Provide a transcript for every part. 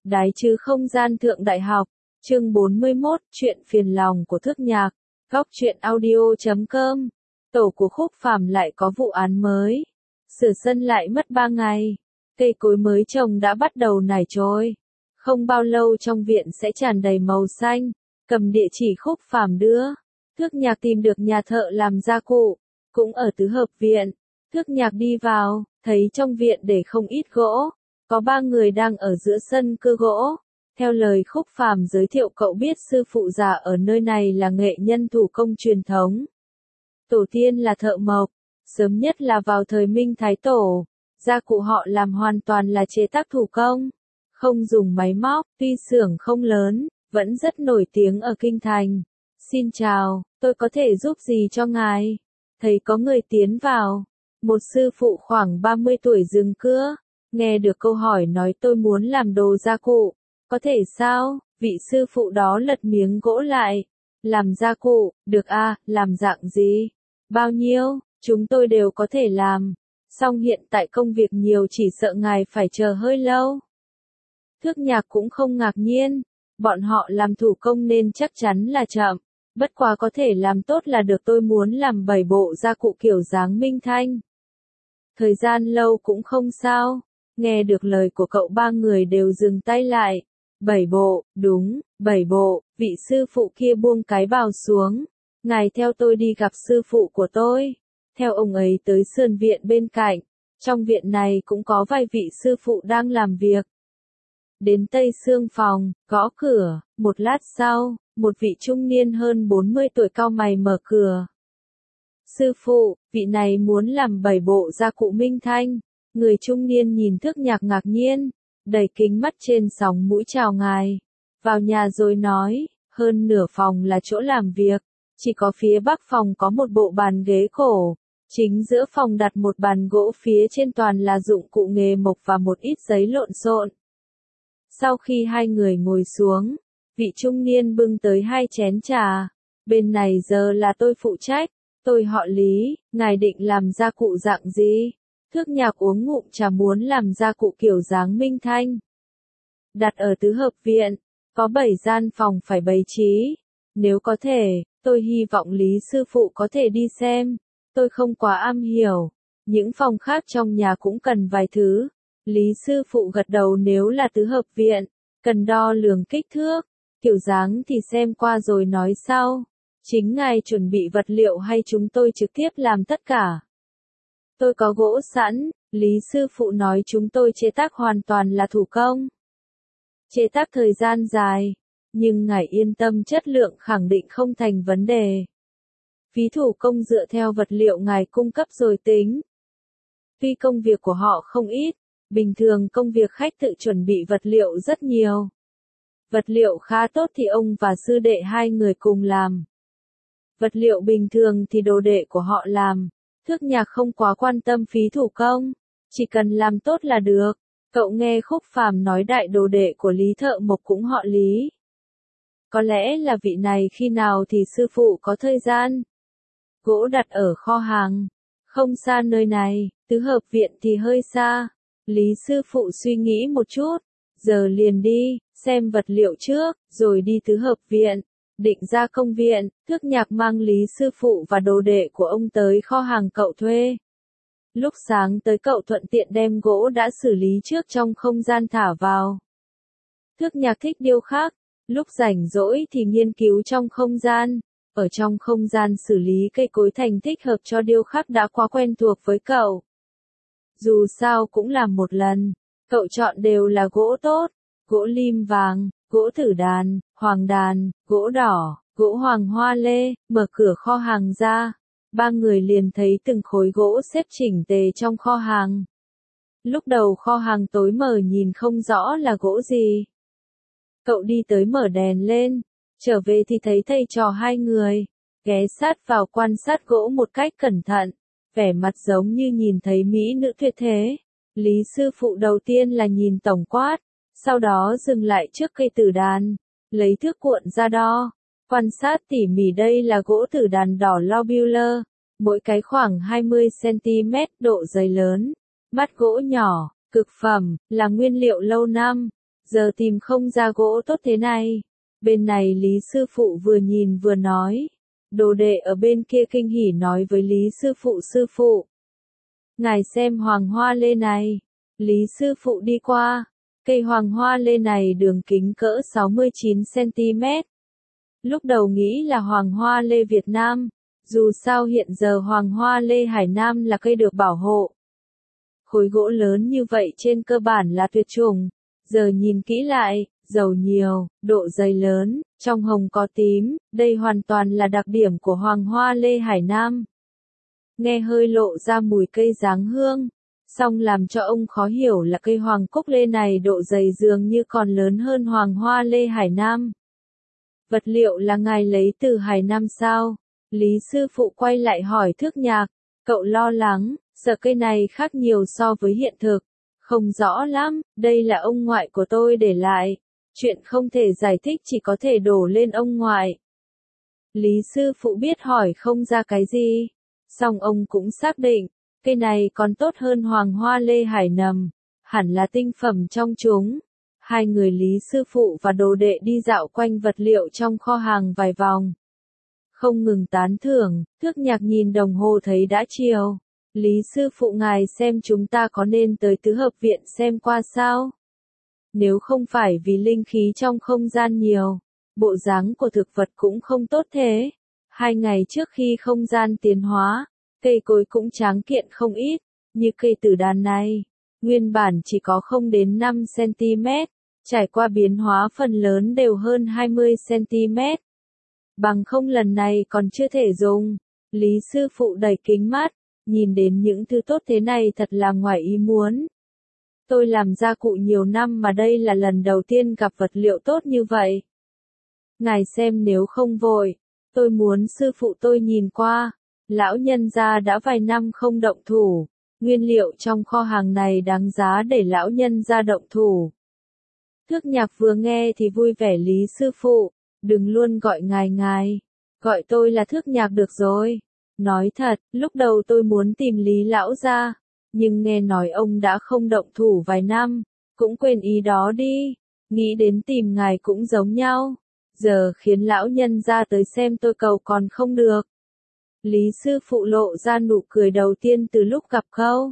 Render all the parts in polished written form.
Đái chứ không gian thượng đại học, chương 41, chuyện phiền lòng của Thước Nhạc, góc truyện audio.com. Tổ của Khúc Phàm lại có vụ án mới. Sửa sân lại mất 3 ngày. Cây cối mới trồng đã bắt đầu nảy trôi. Không bao lâu trong viện sẽ tràn đầy màu xanh. Cầm địa chỉ Khúc Phàm đưa. Thước Nhạc tìm được nhà thợ làm gia cụ, cũng ở tứ hợp viện. Thước Nhạc đi vào, thấy trong viện để không ít gỗ. Có 3 người đang ở giữa sân cưa gỗ. Theo lời Khúc Phàm giới thiệu cậu biết sư phụ già ở nơi này là nghệ nhân thủ công truyền thống. Tổ tiên là thợ mộc, sớm nhất là vào thời Minh Thái Tổ. Gia cụ họ làm hoàn toàn là chế tác thủ công, không dùng máy móc, tuy xưởng không lớn, vẫn rất nổi tiếng ở Kinh Thành. Xin chào, tôi có thể giúp gì cho ngài? Thấy có người tiến vào. Một sư phụ khoảng 30 tuổi dừng cưa. Nghe được câu hỏi nói tôi muốn làm đồ gia cụ. Có thể sao? Vị sư phụ đó lật miếng gỗ lại. Làm gia cụ, được à, làm dạng gì? Bao nhiêu? Chúng tôi đều có thể làm. Song hiện tại công việc nhiều chỉ sợ ngài phải chờ hơi lâu. Thước Nhạc cũng không ngạc nhiên. Bọn họ làm thủ công nên chắc chắn là chậm. Bất quá có thể làm tốt là được, tôi muốn làm 7 bộ gia cụ kiểu dáng Minh Thanh. Thời gian lâu cũng không sao. Nghe được lời của cậu 3 người đều dừng tay lại. 7 bộ, đúng, 7 bộ, vị sư phụ kia buông cái bào xuống. Ngài theo tôi đi gặp sư phụ của tôi. Theo ông ấy tới sườn viện bên cạnh. Trong viện này cũng có vài vị sư phụ đang làm việc. Đến tây xương phòng, gõ cửa, một lát sau, một vị trung niên hơn 40 tuổi cau mày mở cửa. Sư phụ, vị này muốn làm 7 bộ gia cụ Minh Thanh. Người trung niên nhìn Thước Nhạc ngạc nhiên, đầy kính mắt trên sóng mũi chào ngài. Vào nhà rồi nói, hơn nửa phòng là chỗ làm việc, chỉ có phía bắc phòng có một bộ bàn ghế cổ. Chính giữa phòng đặt một bàn gỗ, phía trên toàn là dụng cụ nghề mộc và một ít giấy lộn xộn. Sau khi hai người ngồi xuống, vị trung niên bưng tới 2 chén trà. Bên này giờ là tôi phụ trách, tôi họ Lý, ngài định làm gia cụ dạng gì? Thước Nhạc uống ngụm trà, muốn làm gia cụ kiểu dáng Minh Thanh. Đặt ở tứ hợp viện, có 7 gian phòng phải bày trí. Nếu có thể, tôi hy vọng Lý sư phụ có thể đi xem. Tôi không quá am hiểu. Những phòng khác trong nhà cũng cần vài thứ. Lý sư phụ gật đầu, nếu là tứ hợp viện, cần đo lường kích thước. Kiểu dáng thì xem qua rồi nói sau. Chính ngài chuẩn bị vật liệu hay chúng tôi trực tiếp làm tất cả? Tôi có gỗ sẵn, Lý sư phụ nói, chúng tôi chế tác hoàn toàn là thủ công. Chế tác thời gian dài, nhưng ngài yên tâm, chất lượng khẳng định không thành vấn đề. Phí thủ công dựa theo vật liệu ngài cung cấp rồi tính. Tuy công việc của họ không ít, bình thường công việc khách tự chuẩn bị vật liệu rất nhiều. Vật liệu khá tốt thì ông và sư đệ 2 người cùng làm. Vật liệu bình thường thì đồ đệ của họ làm. Thước Nhạc không quá quan tâm phí thủ công, chỉ cần làm tốt là được. Cậu nghe Khúc Phàm nói đại đồ đệ của Lý thợ mộc cũng họ Lý. Có lẽ là vị này, khi nào thì sư phụ có thời gian. Gỗ đặt ở kho hàng, không xa nơi này, tứ hợp viện thì hơi xa. Lý sư phụ suy nghĩ một chút, giờ liền đi, xem vật liệu trước, rồi đi tứ hợp viện. Định ra công viện, Thước Nhạc mang Lý sư phụ và đồ đệ của ông tới kho hàng cậu thuê. Lúc sáng tới cậu thuận tiện đem gỗ đã xử lý trước trong không gian thả vào. Thước Nhạc thích điêu khắc, lúc rảnh rỗi thì nghiên cứu trong không gian. Ở trong không gian xử lý cây cối thành thích hợp cho điêu khắc đã quá quen thuộc với cậu. Dù sao cũng làm một lần, cậu chọn đều là gỗ tốt, gỗ lim vàng, gỗ tử đàn, hoàng đàn, gỗ đỏ, gỗ hoàng hoa lê. Mở cửa kho hàng ra, 3 người liền thấy từng khối gỗ xếp chỉnh tề trong kho hàng. Lúc đầu kho hàng tối mờ nhìn không rõ là gỗ gì. Cậu đi tới mở đèn lên, trở về thì thấy thầy trò 2 người, ghé sát vào quan sát gỗ một cách cẩn thận, vẻ mặt giống như nhìn thấy mỹ nữ tuyệt thế. Lý sư phụ đầu tiên là nhìn tổng quát, sau đó dừng lại trước cây tử đàn, lấy thước cuộn ra đo, quan sát tỉ mỉ. Đây là gỗ tử đàn đỏ lobular, mỗi cái khoảng 20 cm, độ dày lớn, mắt gỗ nhỏ, cực phẩm, là nguyên liệu lâu năm. giờ tìm không ra gỗ tốt thế này. Bên này Lý sư phụ vừa nhìn vừa nói. Đồ đệ ở bên kia kinh hỉ nói với Lý sư phụ, ngài xem hoàng hoa lê này. Lý sư phụ đi qua, cây hoàng hoa lê này đường kính cỡ 69 cm. Lúc đầu nghĩ là hoàng hoa lê Việt Nam, dù sao hiện giờ hoàng hoa lê Hải Nam là cây được bảo hộ. Khối gỗ lớn như vậy trên cơ bản là tuyệt chủng, giờ nhìn kỹ lại, dầu nhiều, độ dày lớn, trong hồng có tím, đây hoàn toàn là đặc điểm của hoàng hoa lê Hải Nam. Nghe hơi lộ ra mùi cây dáng hương, song làm cho ông khó hiểu là cây hoàng cúc lê này độ dày dường như còn lớn hơn hoàng hoa lê Hải Nam. Vật liệu là ngài lấy từ Hải Nam sao? Lý sư phụ quay lại hỏi Thước Nhạc, cậu lo lắng, sợ cây này khác nhiều so với hiện thực. Không rõ lắm, đây là ông ngoại của tôi để lại. Chuyện không thể giải thích chỉ có thể đổ lên ông ngoại. Lý sư phụ biết hỏi không ra cái gì. Song ông cũng xác định, cây này còn tốt hơn hoàng hoa lê Hải Nầm, hẳn là tinh phẩm trong chúng. Hai người Lý sư phụ và đồ đệ đi dạo quanh vật liệu trong kho hàng vài vòng. Không ngừng tán thưởng, Thước Nhạc nhìn đồng hồ thấy đã chiều. Lý sư phụ ngài xem chúng ta có nên tới tứ hợp viện xem qua sao? Nếu không phải vì linh khí trong không gian nhiều, bộ dáng của thực vật cũng không tốt thế. 2 ngày trước khi không gian tiến hóa, cây cối cũng tráng kiện không ít, như cây tử đàn này. Nguyên bản chỉ có 0 đến 5 cm, trải qua biến hóa phần lớn đều hơn 20 cm. Bằng không lần này còn chưa thể dùng. Lý sư phụ đầy kính mắt, nhìn đến những thứ tốt thế này thật là ngoài ý muốn. Tôi làm gia cụ nhiều năm mà đây là lần đầu tiên gặp vật liệu tốt như vậy. Ngài xem nếu không vội, tôi muốn sư phụ tôi nhìn qua. Lão nhân gia đã vài năm không động thủ, nguyên liệu trong kho hàng này đáng giá để lão nhân gia động thủ. Thước Nhạc vừa nghe thì vui vẻ Lý sư phụ, đừng luôn gọi ngài, gọi tôi là Thước Nhạc được rồi. Nói thật, lúc đầu tôi muốn tìm Lý lão gia, nhưng nghe nói ông đã không động thủ vài năm, cũng quên ý đó đi, nghĩ đến tìm ngài cũng giống nhau. Giờ khiến lão nhân gia tới xem tôi cầu còn không được. Lý sư phụ lộ ra nụ cười đầu tiên từ lúc gặp câu.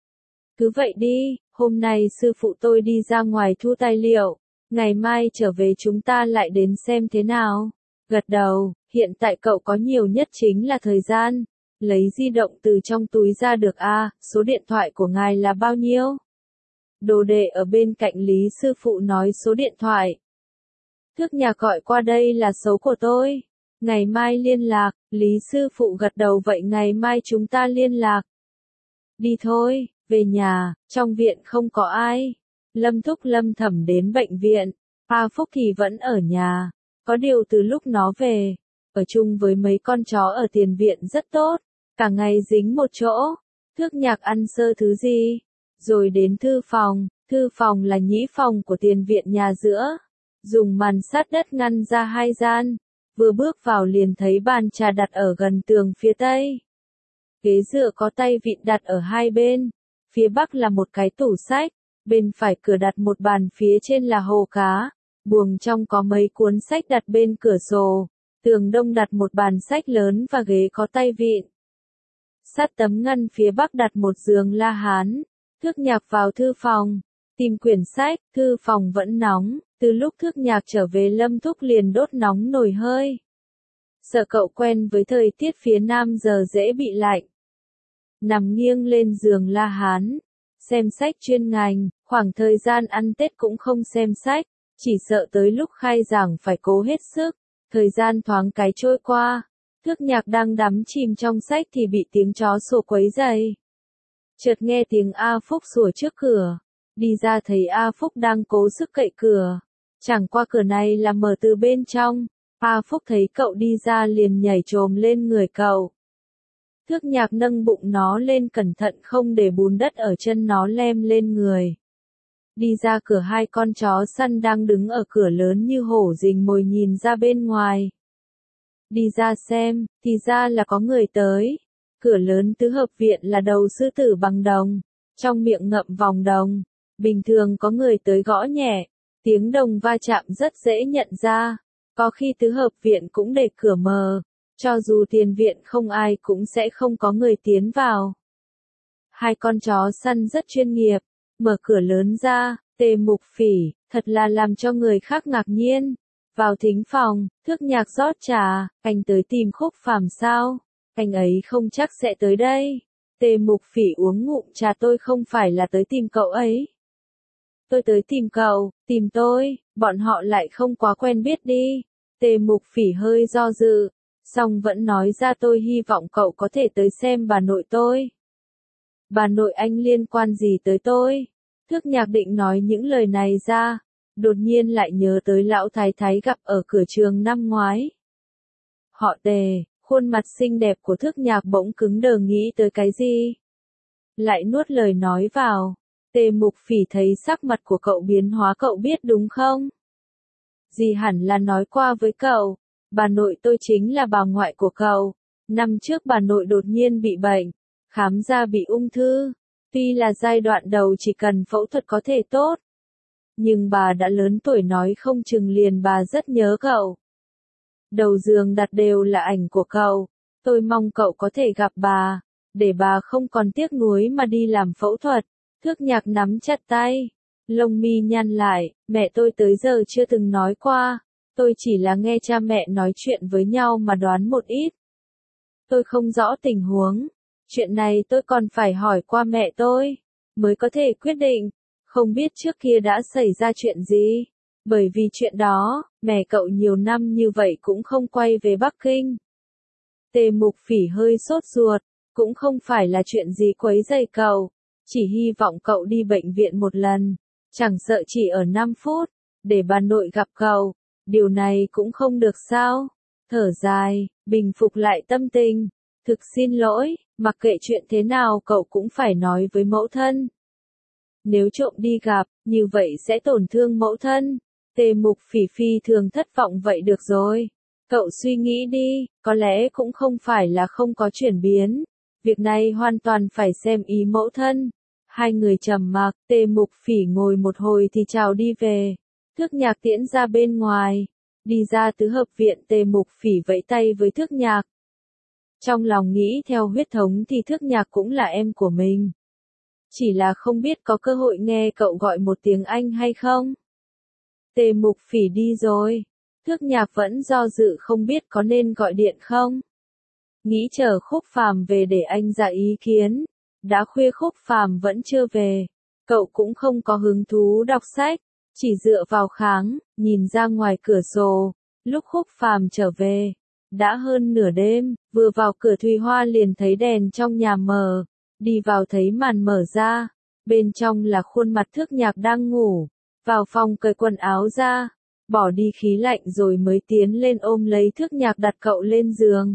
Cứ vậy đi, hôm nay sư phụ tôi đi ra ngoài thu tài liệu, ngày mai trở về chúng ta lại đến xem thế nào. Gật đầu, hiện tại cậu có nhiều nhất chính là thời gian. Lấy di động từ trong túi ra được số điện thoại của ngài là bao nhiêu? Đồ đệ ở bên cạnh Lý sư phụ nói số điện thoại. Thước Nhạc gọi qua đây là số của tôi. Ngày mai liên lạc, Lý sư phụ gật đầu vậy ngày mai chúng ta liên lạc. Đi thôi, về nhà, trong viện không có ai. Lâm Thúc Lâm Thẩm đến bệnh viện, A Phúc thì vẫn ở nhà. Có điều từ lúc nó về, ở chung với mấy con chó ở tiền viện rất tốt, cả ngày dính một chỗ. Thước Nhạc ăn sơ thứ gì, rồi đến thư phòng là nhĩ phòng của tiền viện nhà giữa. Dùng màn sát đất ngăn ra 2 gian, vừa bước vào liền thấy bàn trà đặt ở gần tường phía tây. Ghế dựa có tay vịn đặt ở hai bên, phía bắc là một cái tủ sách, bên phải cửa đặt một bàn phía trên là hồ cá, buồng trong có mấy cuốn sách đặt bên cửa sổ, tường đông đặt một bàn sách lớn và ghế có tay vịn. Sát tấm ngăn phía bắc đặt một giường La Hán. Thước Nhạc vào thư phòng, tìm quyển sách, thư phòng vẫn nóng, từ lúc Thước Nhạc trở về Lâm Thúc liền đốt nóng nồi hơi. Sợ cậu quen với thời tiết phía Nam giờ dễ bị lạnh. Nằm nghiêng lên giường La Hán, xem sách chuyên ngành, khoảng thời gian ăn Tết cũng không xem sách, chỉ sợ tới lúc khai giảng phải cố hết sức, thời gian thoáng cái trôi qua. Thước Nhạc đang đắm chìm trong sách thì bị tiếng chó sủa quấy rầy. Chợt nghe tiếng A Phúc sủa trước cửa, đi ra thấy A Phúc đang cố sức cậy cửa. Chẳng qua cửa này là mở từ bên trong, A Phúc thấy cậu đi ra liền nhảy chồm lên người cậu. Thước Nhạc nâng bụng nó lên cẩn thận không để bùn đất ở chân nó lem lên người. Đi ra cửa 2 con chó săn đang đứng ở cửa lớn như hổ rình mồi nhìn ra bên ngoài. Đi ra xem, thì ra là có người tới. Cửa lớn tứ hợp viện là đầu sư tử bằng đồng, trong miệng ngậm vòng đồng. Bình thường có người tới gõ nhẹ, Tiếng đồng va chạm rất dễ nhận ra, có khi tứ hợp viện cũng để cửa mờ, cho dù tiền viện không ai cũng sẽ không có người tiến vào. Hai con chó săn rất chuyên nghiệp, mở cửa lớn ra, Tề Mục Phỉ, thật là làm cho người khác ngạc nhiên. Vào thính phòng, Thước Nhạc rót trà, anh tới tìm Khúc Phàm sao? Anh ấy không chắc sẽ tới đây. Tề Mục Phỉ uống ngụm trà, tôi không phải là tới tìm cậu ấy. Tôi tới tìm cậu, tìm tôi, bọn họ lại không quá quen biết đi. Tề Mục Phỉ hơi do dự, song vẫn nói ra tôi hy vọng cậu có thể tới xem bà nội tôi. Bà nội anh liên quan gì tới tôi? Thước Nhạc định nói những lời này ra, đột nhiên lại nhớ tới lão thái thái gặp ở cửa trường năm ngoái. Họ Tề, khuôn mặt xinh đẹp của Thước Nhạc bỗng cứng đờ, nghĩ tới cái gì? Lại nuốt lời nói vào. Tề Mục Phỉ thấy sắc mặt của cậu biến hóa, cậu biết đúng không? Dì hẳn là nói qua với cậu, bà nội tôi chính là bà ngoại của cậu. Năm trước bà nội đột nhiên bị bệnh, khám ra bị ung thư. Tuy là giai đoạn đầu chỉ cần phẫu thuật có thể tốt, nhưng bà đã lớn tuổi, nói không chừng liền bà rất nhớ cậu. Đầu giường đặt đều là ảnh của cậu, tôi mong cậu có thể gặp bà, để bà không còn tiếc nuối mà đi làm phẫu thuật. Thước Nhạc nắm chặt tay, lông mi nhăn lại, mẹ tôi tới giờ chưa từng nói qua, tôi chỉ là nghe cha mẹ nói chuyện với nhau mà đoán một ít. Tôi không rõ tình huống, chuyện này tôi còn phải hỏi qua mẹ tôi, mới có thể quyết định, không biết trước kia đã xảy ra chuyện gì. Bởi vì chuyện đó, mẹ cậu nhiều năm như vậy cũng không quay về Bắc Kinh. Tề Mục Phỉ hơi sốt ruột, cũng không phải là chuyện gì quấy rầy cậu, chỉ hy vọng cậu đi bệnh viện một lần, chẳng sợ chỉ ở 5 phút, để bà nội gặp cậu, điều này cũng không được sao? Thở dài, bình phục lại tâm tình, thực xin lỗi, mặc kệ chuyện thế nào cậu cũng phải nói với mẫu thân. Nếu trộm đi gặp, như vậy sẽ tổn thương mẫu thân. Tề Mục Phỉ phi thường thất vọng. Vậy được rồi, cậu suy nghĩ đi, có lẽ cũng không phải là không có chuyển biến. Việc này hoàn toàn phải xem ý mẫu thân. Hai người trầm mặc, Tề Mục Phỉ ngồi một hồi thì chào đi về. Thước Nhạc tiễn ra bên ngoài. Đi ra tứ hợp viện, Tề Mục Phỉ vẫy tay với Thước Nhạc. Trong lòng nghĩ theo huyết thống thì Thước Nhạc cũng là em của mình. Chỉ là không biết có cơ hội nghe cậu gọi một tiếng anh hay không? Tề Mục Phỉ đi rồi. Thước Nhạc vẫn do dự không biết có nên gọi điện không. Nghĩ chờ Khúc Phàm về để anh ra ý kiến. Đã khuya Khúc Phàm vẫn chưa về. Cậu cũng không có hứng thú đọc sách. Chỉ dựa vào kháng, nhìn ra ngoài cửa sổ. Lúc Khúc Phàm trở về, đã hơn nửa đêm, vừa vào cửa Thùy Hoa liền thấy đèn trong nhà mở. Đi vào thấy màn mở ra, bên trong là khuôn mặt Thước Nhạc đang ngủ. Vào phòng cởi quần áo ra, bỏ đi khí lạnh rồi mới tiến lên ôm lấy Thước Nhạc đặt cậu lên giường.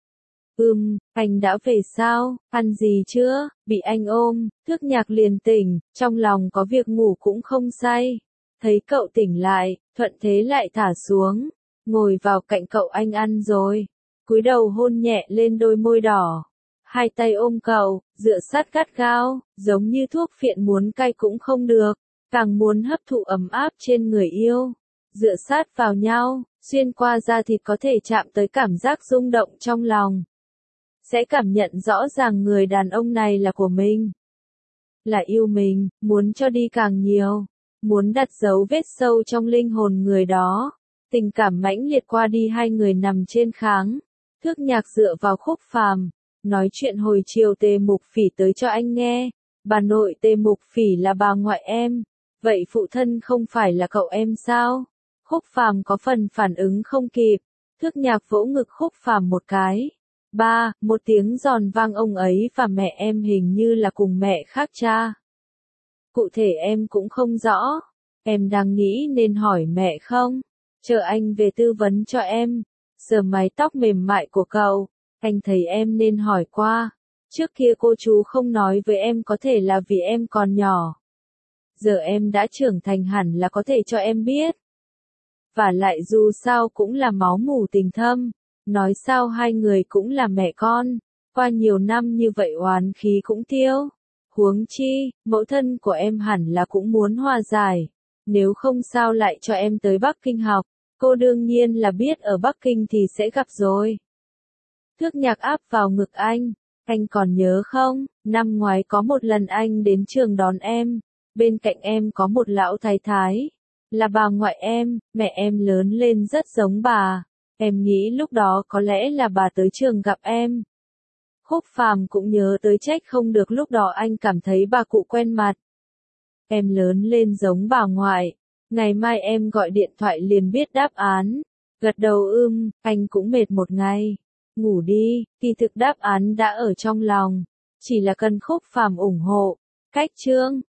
Anh đã về sao, ăn gì chưa? Bị anh ôm, Thước Nhạc liền tỉnh, trong lòng có việc ngủ cũng không say. Thấy cậu tỉnh lại, thuận thế lại thả xuống, ngồi vào cạnh cậu. Anh ăn rồi, cúi đầu hôn nhẹ lên đôi môi đỏ. Hai tay ôm cậu, dựa sát gắt gao, giống như thuốc phiện, muốn cai cũng không được, càng muốn hấp thụ ấm áp trên người yêu. Dựa sát vào nhau, xuyên qua da thịt có thể chạm tới cảm giác rung động trong lòng. Sẽ cảm nhận rõ ràng người đàn ông này là của mình. Là yêu mình, muốn cho đi càng nhiều. Muốn đặt dấu vết sâu trong linh hồn người đó. Tình cảm mãnh liệt qua đi, hai người nằm trên kháng. Thước Nhạc dựa vào Khúc Phàm, nói chuyện hồi chiều Tề Mục Phỉ tới cho anh nghe. Bà nội Tề Mục Phỉ là bà ngoại em. Vậy phụ thân không phải là cậu em sao? Khúc Phàm có phần phản ứng không kịp. Thước Nhạc vỗ ngực Khúc Phàm một cái. Một tiếng giòn vang, ông ấy và mẹ em hình như là cùng mẹ khác cha. Cụ thể em cũng không rõ. Em đang nghĩ nên hỏi mẹ không? Chờ anh về tư vấn cho em. Sờ mái tóc mềm mại của cậu. Anh thấy em nên hỏi qua. Trước kia cô chú không nói với em có thể là vì em còn nhỏ. Giờ em đã trưởng thành hẳn là có thể cho em biết. Và lại dù sao cũng là máu mủ tình thâm. Nói sao hai người cũng là mẹ con. Qua nhiều năm như vậy oán khí cũng tiêu. Huống chi, mẫu thân của em hẳn là cũng muốn hòa giải. Nếu không sao lại cho em tới Bắc Kinh học, cô đương nhiên là biết ở Bắc Kinh thì sẽ gặp rồi. Thước Nhạc áp vào ngực anh còn nhớ không, năm ngoái có một lần anh đến trường đón em, bên cạnh em có một lão thái thái, là bà ngoại em, mẹ em lớn lên rất giống bà, em nghĩ lúc đó có lẽ là bà tới trường gặp em. Khúc Phàm cũng nhớ tới trách không được lúc đó anh cảm thấy bà cụ quen mặt. Em lớn lên giống bà ngoại, ngày mai em gọi điện thoại liền biết đáp án. Gật đầu anh cũng mệt một ngày. Ngủ đi, kỳ thực đáp án đã ở trong lòng, chỉ là cần Khúc Phàm ủng hộ. Cách chương